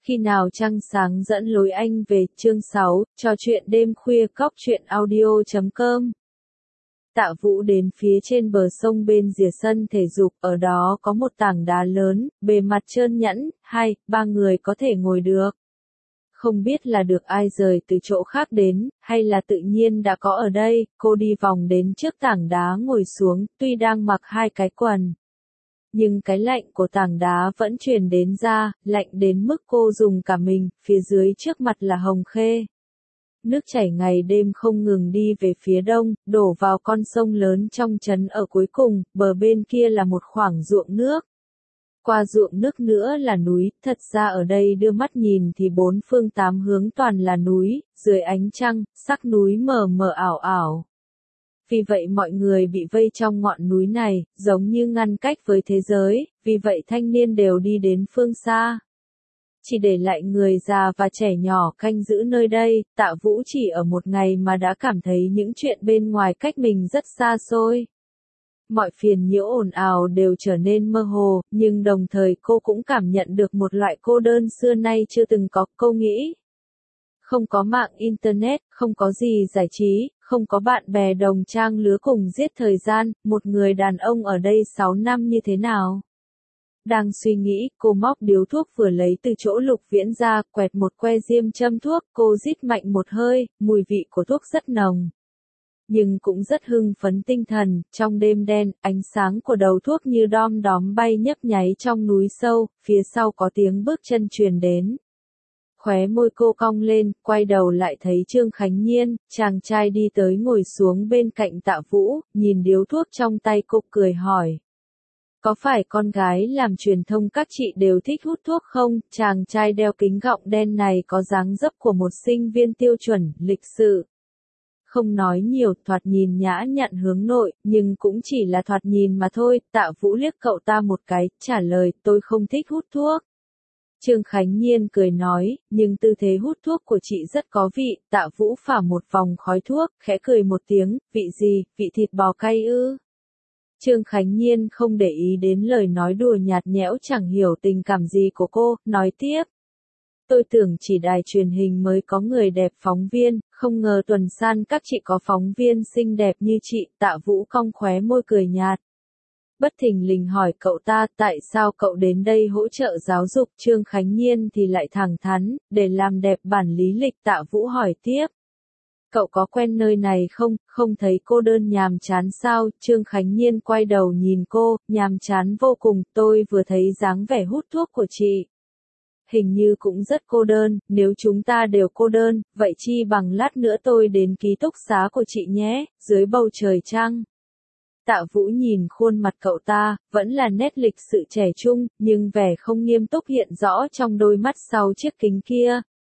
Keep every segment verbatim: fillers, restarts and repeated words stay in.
Khi nào trăng sáng dẫn lối anh về, chương sáu, trò chuyện đêm khuya cóc truyện audio chấm com. Tạ Vũ đến phía trên bờ sông bên rìa sân thể dục, ở đó có một tảng đá lớn, bề mặt trơn nhẵn, hai, ba người có thể ngồi được. Không biết là được ai rời từ chỗ khác đến, hay là tự nhiên đã có ở đây, cô đi vòng đến trước tảng đá ngồi xuống, tuy đang mặc hai cái quần. Nhưng cái lạnh của tảng đá vẫn truyền đến ra, lạnh đến mức cô dùng cả mình, phía dưới trước mặt là Hồng Khê. Nước chảy ngày đêm không ngừng đi về phía đông, đổ vào con sông lớn trong trấn ở cuối cùng, bờ bên kia là một khoảng ruộng nước. Qua ruộng nước nữa là núi, thật ra ở đây đưa mắt nhìn thì bốn phương tám hướng toàn là núi, dưới ánh trăng, sắc núi mờ mờ ảo ảo. Vì vậy mọi người bị vây trong ngọn núi này, giống như ngăn cách với thế giới, vì vậy thanh niên đều đi đến phương xa. Chỉ để lại người già và trẻ nhỏ canh giữ nơi đây, Tạ Vũ chỉ ở một ngày mà đã cảm thấy những chuyện bên ngoài cách mình rất xa xôi. Mọi phiền nhiễu ồn ào đều trở nên mơ hồ, nhưng đồng thời cô cũng cảm nhận được một loại cô đơn xưa nay chưa từng có, cô nghĩ. Không có mạng Internet, không có gì giải trí, không có bạn bè đồng trang lứa cùng giết thời gian, một người đàn ông ở đây sáu năm như thế nào? Đang suy nghĩ, cô móc điếu thuốc vừa lấy từ chỗ Lục Viễn ra, quẹt một que diêm châm thuốc, cô rít mạnh một hơi, mùi vị của thuốc rất nồng. Nhưng cũng rất hưng phấn tinh thần, trong đêm đen, ánh sáng của đầu thuốc như đom đóm bay nhấp nháy trong núi sâu, phía sau có tiếng bước chân truyền đến. Khóe môi cô cong lên, quay đầu lại thấy Trương Khánh Nhiên, chàng trai đi tới ngồi xuống bên cạnh Tạ Vũ, nhìn điếu thuốc trong tay cô cười hỏi. Có phải con gái làm truyền thông các chị đều thích hút thuốc không? Chàng trai đeo kính gọng đen này có dáng dấp của một sinh viên tiêu chuẩn, lịch sự. Không nói nhiều, thoạt nhìn nhã nhặn hướng nội, nhưng cũng chỉ là thoạt nhìn mà thôi. Tạ Vũ liếc cậu ta một cái, trả lời, tôi không thích hút thuốc. Trương Khánh Nhiên cười nói, nhưng tư thế hút thuốc của chị rất có vị. Tạ Vũ phả một vòng khói thuốc, khẽ cười một tiếng, vị gì, vị thịt bò cay ư? Trương Khánh Nhiên không để ý đến lời nói đùa nhạt nhẽo chẳng hiểu tình cảm gì của cô, nói tiếp. Tôi tưởng chỉ đài truyền hình mới có người đẹp phóng viên, không ngờ tuần san các chị có phóng viên xinh đẹp như chị. Tạ Vũ cong khóe môi cười nhạt. Bất thình lình hỏi cậu ta tại sao cậu đến đây hỗ trợ giáo dục. Trương Khánh Nhiên thì lại thẳng thắn, để làm đẹp bản lý lịch. Tạ Vũ hỏi tiếp. Cậu có quen nơi này không, không thấy cô đơn nhàm chán sao? Trương Khánh Nhiên quay đầu nhìn cô, nhàm chán vô cùng, tôi vừa thấy dáng vẻ hút thuốc của chị. Hình như cũng rất cô đơn, nếu chúng ta đều cô đơn, vậy chi bằng lát nữa tôi đến ký túc xá của chị nhé, dưới bầu trời trăng. Tạ Vũ nhìn khuôn mặt cậu ta, vẫn là nét lịch sự trẻ trung, nhưng vẻ không nghiêm túc hiện rõ trong đôi mắt sau chiếc kính kia.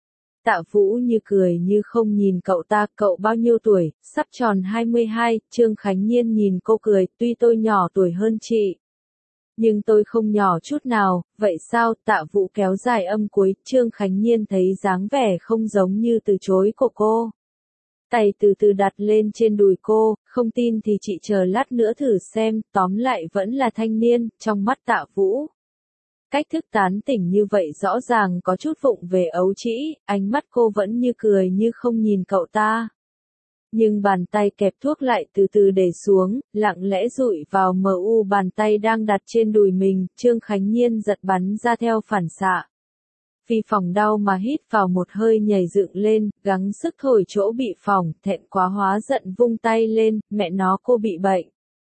Tạ Vũ như cười như không nhìn cậu ta, cậu bao nhiêu tuổi, sắp tròn hai mươi hai, Trương Khánh Nhiên nhìn cô cười, tuy tôi nhỏ tuổi hơn chị. Nhưng tôi không nhỏ chút nào, vậy sao? Tạ Vũ kéo dài âm cuối, Trương Khánh Nhiên thấy dáng vẻ không giống như từ chối của cô. Tay từ từ đặt lên trên đùi cô, không tin thì chị chờ lát nữa thử xem, tóm lại vẫn là thanh niên, trong mắt Tạ Vũ. Cách thức tán tỉnh như vậy rõ ràng có chút vụng về ấu trĩ, ánh mắt cô vẫn như cười như không nhìn cậu ta. Nhưng bàn tay kẹp thuốc lại từ từ để xuống, lặng lẽ dụi vào mờ u bàn tay đang đặt trên đùi mình, Trương Khánh Nhiên giật bắn ra theo phản xạ. Vì phòng đau mà hít vào một hơi nhảy dựng lên, gắng sức thổi chỗ bị phỏng, thẹn quá hóa giận vung tay lên, mẹ nó cô bị bệnh.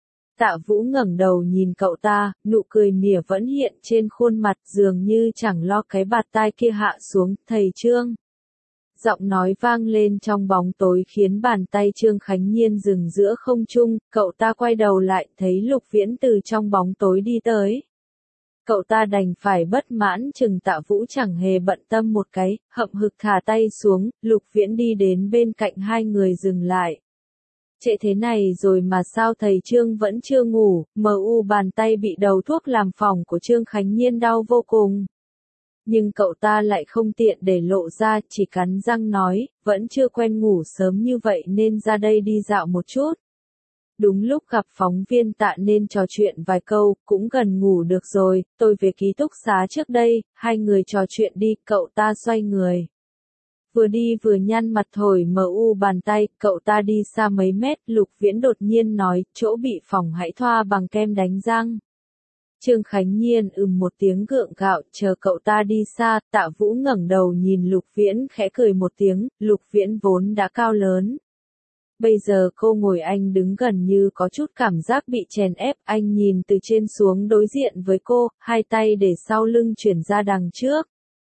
Tạ Vũ ngẩng đầu nhìn cậu ta, nụ cười mỉa vẫn hiện trên khuôn mặt dường như chẳng lo cái bạt tai kia hạ xuống, thầy Trương. Giọng nói vang lên trong bóng tối khiến bàn tay Trương Khánh Nhiên dừng giữa không trung, cậu ta quay đầu lại thấy Lục Viễn từ trong bóng tối đi tới. Cậu ta đành phải bất mãn chừng Tạ Vũ chẳng hề bận tâm một cái, hậm hực thả tay xuống, Lục Viễn đi đến bên cạnh hai người dừng lại. Trễ thế này rồi mà sao thầy Trương vẫn chưa ngủ, mờ u bàn tay bị đầu thuốc làm phỏng của Trương Khánh Nhiên đau vô cùng. Nhưng cậu ta lại không tiện để lộ ra, chỉ cắn răng nói, vẫn chưa quen ngủ sớm như vậy nên ra đây đi dạo một chút. Đúng lúc gặp phóng viên Tạ nên trò chuyện vài câu, cũng gần ngủ được rồi, tôi về ký túc xá trước đây, hai người trò chuyện đi, cậu ta xoay người. Vừa đi vừa nhăn mặt thổi mờ u bàn tay, cậu ta đi xa mấy mét, Lục Viễn đột nhiên nói, chỗ bị phỏng hãy thoa bằng kem đánh răng. Trương Khánh Nhiên ừm một tiếng gượng gạo, chờ cậu ta đi xa, Tạ Vũ ngẩng đầu nhìn Lục Viễn khẽ cười một tiếng, Lục Viễn vốn đã cao lớn. Bây giờ cô ngồi anh đứng gần như có chút cảm giác bị chèn ép, anh nhìn từ trên xuống đối diện với cô, hai tay để sau lưng chuyển ra đằng trước.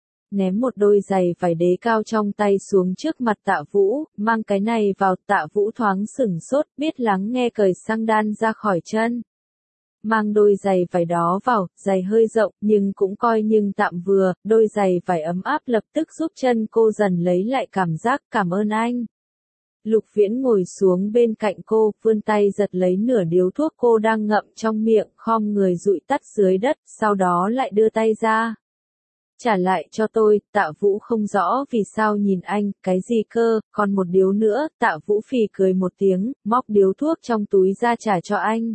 Ném một đôi giày vải đế cao trong tay xuống trước mặt Tạ Vũ, mang cái này vào, Tạ Vũ thoáng sửng sốt, biết lắng nghe cởi xăng đan ra khỏi chân. Mang đôi giày vải đó vào, giày hơi rộng nhưng cũng coi nhưng tạm vừa, đôi giày vải ấm áp lập tức giúp chân cô dần lấy lại cảm giác, cảm ơn anh. Lục Viễn ngồi xuống bên cạnh cô, vươn tay giật lấy nửa điếu thuốc cô đang ngậm trong miệng, khom người dụi tắt dưới đất, sau đó lại đưa tay ra. Trả lại cho tôi, Tạ Vũ không rõ vì sao nhìn anh, cái gì cơ, còn một điếu nữa, Tạ Vũ phì cười một tiếng, móc điếu thuốc trong túi ra trả cho anh.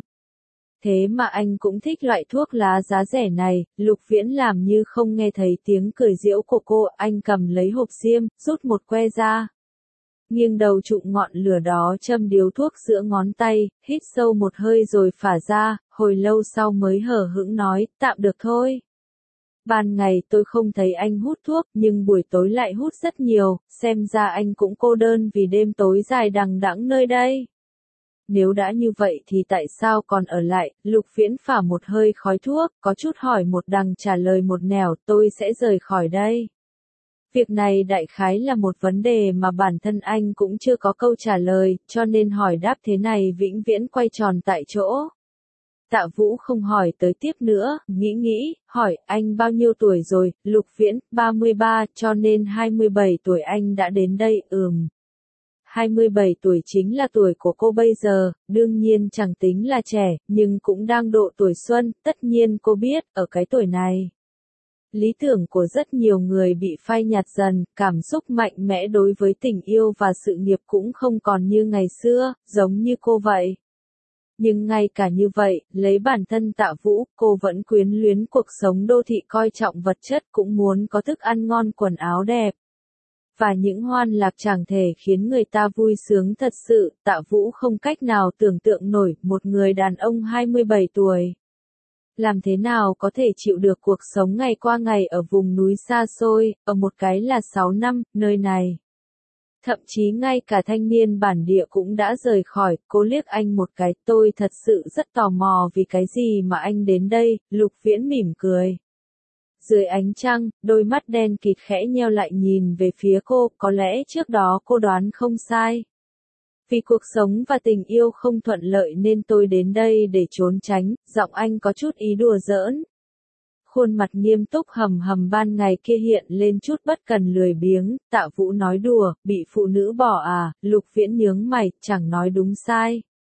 Thế mà anh cũng thích loại thuốc lá giá rẻ này, Lục Viễn làm như không nghe thấy tiếng cười giễu của cô, anh cầm lấy hộp diêm, rút một que ra. Nghiêng đầu trụng ngọn lửa đó châm điếu thuốc giữa ngón tay, hít sâu một hơi rồi phả ra, hồi lâu sau mới hở hững nói, tạm được thôi. Ban ngày tôi không thấy anh hút thuốc, nhưng buổi tối lại hút rất nhiều, xem ra anh cũng cô đơn vì đêm tối dài đằng đẵng nơi đây. Nếu đã như vậy thì tại sao còn ở lại, Lục Viễn phả một hơi khói thuốc, có chút hỏi một đằng trả lời một nẻo, tôi sẽ rời khỏi đây. Việc này đại khái là một vấn đề mà bản thân anh cũng chưa có câu trả lời, cho nên hỏi đáp thế này vĩnh viễn quay tròn tại chỗ. Tạ Vũ không hỏi tới tiếp nữa, nghĩ nghĩ, hỏi anh bao nhiêu tuổi rồi, Lục Viễn, ba mươi ba, cho nên hai mươi bảy tuổi anh đã đến đây, ừm. hai mươi bảy tuổi chính là tuổi của cô bây giờ, đương nhiên chẳng tính là trẻ, nhưng cũng đang độ tuổi xuân, tất nhiên cô biết, ở cái tuổi này. Lý tưởng của rất nhiều người bị phai nhạt dần, cảm xúc mạnh mẽ đối với tình yêu và sự nghiệp cũng không còn như ngày xưa, giống như cô vậy. Nhưng ngay cả như vậy, lấy bản thân Tạ Vũ, cô vẫn quyến luyến cuộc sống đô thị coi trọng vật chất cũng muốn có thức ăn ngon quần áo đẹp. Và những hoan lạc chẳng thể khiến người ta vui sướng thật sự, Tạ Vũ không cách nào tưởng tượng nổi một người đàn ông hai mươi bảy tuổi. Làm thế nào có thể chịu được cuộc sống ngày qua ngày ở vùng núi xa xôi, ở một cái là sáu năm, nơi này. Thậm chí ngay cả thanh niên bản địa cũng đã rời khỏi, cô liếc anh một cái, tôi thật sự rất tò mò vì cái gì mà anh đến đây, Lục Viễn mỉm cười. Dưới ánh trăng, đôi mắt đen kịt khẽ nheo lại nhìn về phía cô, có lẽ trước đó cô đoán không sai. Vì cuộc sống và tình yêu không thuận lợi nên tôi đến đây để trốn tránh, giọng anh có chút ý đùa giỡn. Khuôn mặt nghiêm túc hầm hầm ban ngày kia hiện lên chút bất cần lười biếng, Tạ Vũ nói đùa, bị phụ nữ bỏ à, Lục Viễn nhướng mày, chẳng nói đúng sai.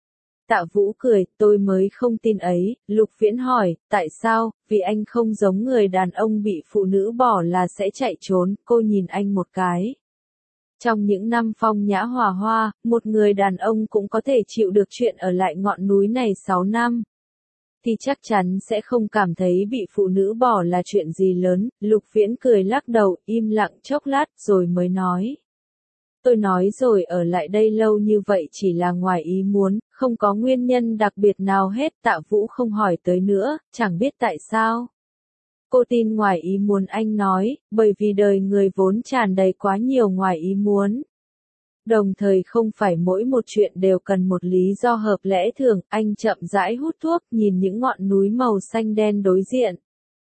Tạ Vũ cười, tôi mới không tin ấy, Lục Viễn hỏi, tại sao, vì anh không giống người đàn ông bị phụ nữ bỏ là sẽ chạy trốn, cô nhìn anh một cái. Trong những năm phong nhã hòa hoa, một người đàn ông cũng có thể chịu được chuyện ở lại ngọn núi này sáu năm. Thì chắc chắn sẽ không cảm thấy bị phụ nữ bỏ là chuyện gì lớn, Lục Viễn cười lắc đầu, im lặng chốc lát, rồi mới nói. Tôi nói rồi ở lại đây lâu như vậy chỉ là ngoài ý muốn, không có nguyên nhân đặc biệt nào hết, Tạ Vũ không hỏi tới nữa, chẳng biết tại sao. Cô tin ngoài ý muốn anh nói, bởi vì đời người vốn tràn đầy quá nhiều ngoài ý muốn. Đồng thời không phải mỗi một chuyện đều cần một lý do hợp lẽ thường, anh chậm rãi hút thuốc, nhìn những ngọn núi màu xanh đen đối diện.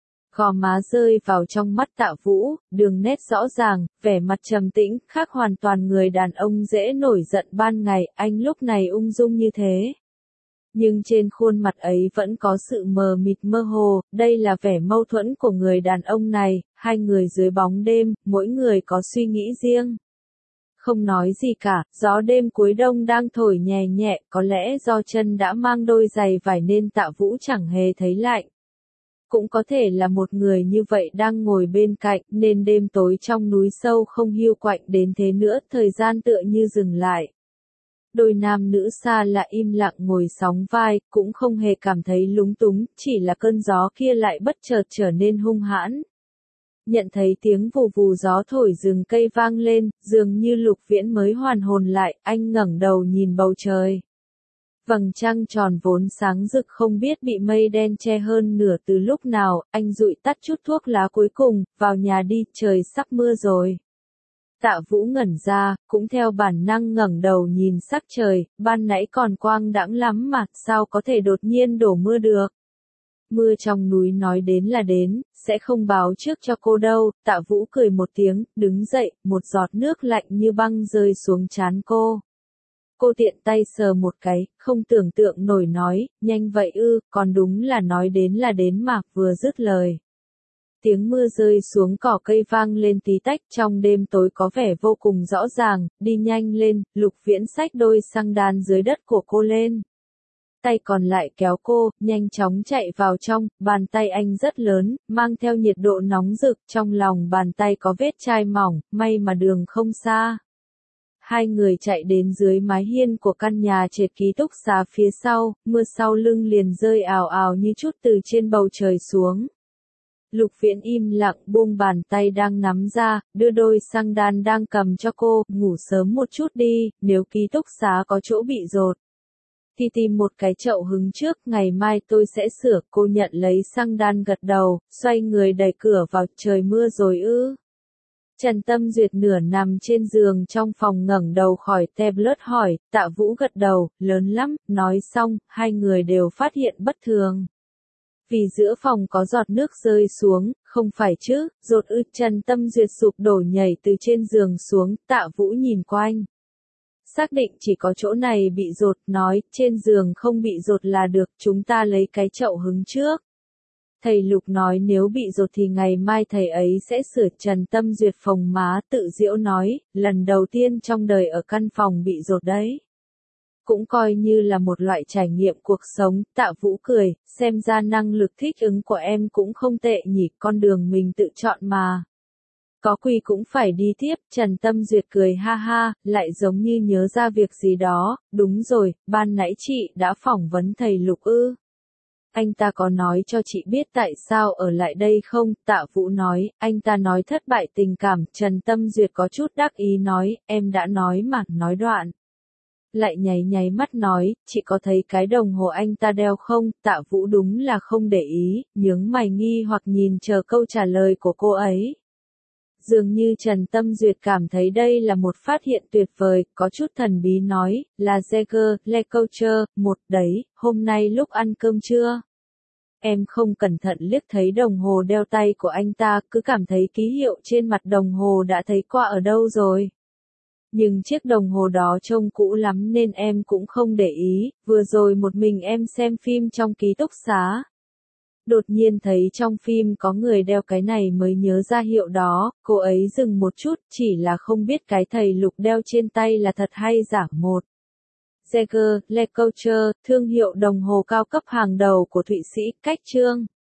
Gò má rơi vào trong mắt Tạ Vũ, đường nét rõ ràng, vẻ mặt trầm tĩnh, khác hoàn toàn người đàn ông dễ nổi giận ban ngày, anh lúc này ung dung như thế. Nhưng trên khuôn mặt ấy vẫn có sự mờ mịt mơ hồ, đây là vẻ mâu thuẫn của người đàn ông này, hai người dưới bóng đêm, mỗi người có suy nghĩ riêng. Không nói gì cả, gió đêm cuối đông đang thổi nhẹ nhẹ, có lẽ do chân đã mang đôi giày vải nên Tạ Vũ chẳng hề thấy lạnh. Cũng có thể là một người như vậy đang ngồi bên cạnh, nên đêm tối trong núi sâu không hiu quạnh đến thế nữa, thời gian tựa như dừng lại. Đôi nam nữ xa lạ im lặng ngồi sóng vai, cũng không hề cảm thấy lúng túng, chỉ là cơn gió kia lại bất chợt trở nên hung hãn. Nhận thấy tiếng vù vù gió thổi rừng cây vang lên, dường như Lục Viễn mới hoàn hồn lại, anh ngẩng đầu nhìn bầu trời. Vầng trăng tròn vốn sáng rực không biết bị mây đen che hơn nửa từ lúc nào, anh dụi tắt chút thuốc lá cuối cùng, vào nhà đi, trời sắp mưa rồi. Tạ Vũ ngẩn ra, cũng theo bản năng ngẩng đầu nhìn sắc trời, ban nãy còn quang đãng lắm mà, sao có thể đột nhiên đổ mưa được. Mưa trong núi nói đến là đến, sẽ không báo trước cho cô đâu. Tạ Vũ cười một tiếng, đứng dậy, một giọt nước lạnh như băng rơi xuống trán cô. Cô tiện tay sờ một cái, không tưởng tượng nổi nói, nhanh vậy ư, còn đúng là nói đến là đến mà, vừa dứt lời. Tiếng mưa rơi xuống cỏ cây vang lên tí tách, trong đêm tối có vẻ vô cùng rõ ràng. Đi nhanh lên, Lục Viễn xách đôi xăng đan dưới đất của cô lên. Tay còn lại kéo cô, nhanh chóng chạy vào trong, bàn tay anh rất lớn, mang theo nhiệt độ nóng rực, trong lòng bàn tay có vết chai mỏng, may mà đường không xa. Hai người chạy đến dưới mái hiên của căn nhà trệt ký túc xá phía sau, mưa sau lưng liền rơi ào ào như chút từ trên bầu trời xuống. Lục Viễn im lặng buông bàn tay đang nắm ra, đưa đôi xăng đan đang cầm cho cô, ngủ sớm một chút đi, nếu ký túc xá có chỗ bị dột. Thì tìm một cái chậu hứng trước, ngày mai tôi sẽ sửa. Cô nhận lấy xăng đan gật đầu, xoay người đẩy cửa vào, trời mưa rồi ư. Trần Tâm Duyệt nửa nằm trên giường trong phòng ngẩng đầu khỏi tablet hỏi, Tạ Vũ gật đầu, lớn lắm, nói xong, hai người đều phát hiện bất thường. Vì giữa phòng có giọt nước rơi xuống, không phải chứ, dột ư. Trần Tâm Duyệt sụp đổ nhảy từ trên giường xuống, Tạ Vũ nhìn quanh. Xác định chỉ có chỗ này bị dột, nói, trên giường không bị dột là được, chúng ta lấy cái chậu hứng trước. Thầy Lục nói nếu bị dột thì ngày mai thầy ấy sẽ sửa. Trần Tâm Duyệt phồng má, tự giễu nói, lần đầu tiên trong đời ở căn phòng bị dột đấy. Cũng coi như là một loại trải nghiệm cuộc sống. Tạ Vũ cười, xem ra năng lực thích ứng của em cũng không tệ nhỉ, con đường mình tự chọn mà. Có quy cũng phải đi tiếp. Trần Tâm Duyệt cười ha ha, lại giống như nhớ ra việc gì đó, đúng rồi, ban nãy chị đã phỏng vấn thầy Lục ư. Anh ta có nói cho chị biết tại sao ở lại đây không? Tạ Vũ nói, anh ta nói thất bại tình cảm. Trần Tâm Duyệt có chút đắc ý nói, em đã nói mà, nói đoạn. Lại nháy nháy mắt nói, chị có thấy cái đồng hồ anh ta đeo không? Tạ Vũ đúng là không để ý, nhướng mày nghi hoặc nhìn chờ câu trả lời của cô ấy. Dường như Trần Tâm Duyệt cảm thấy đây là một phát hiện tuyệt vời, có chút thần bí nói, là Jaeger, Le Coulter, một đấy, hôm nay lúc ăn cơm trưa. Em không cẩn thận liếc thấy đồng hồ đeo tay của anh ta, cứ cảm thấy ký hiệu trên mặt đồng hồ đã thấy qua ở đâu rồi. Nhưng chiếc đồng hồ đó trông cũ lắm nên em cũng không để ý, vừa rồi một mình em xem phim trong ký túc xá. Đột nhiên thấy trong phim có người đeo cái này mới nhớ ra hiệu đó, cô ấy dừng một chút, chỉ là không biết cái thầy Lục đeo trên tay là thật hay giả. Một Jaeger, Le Coulter, thương hiệu đồng hồ cao cấp hàng đầu của Thụy Sĩ, cách chương.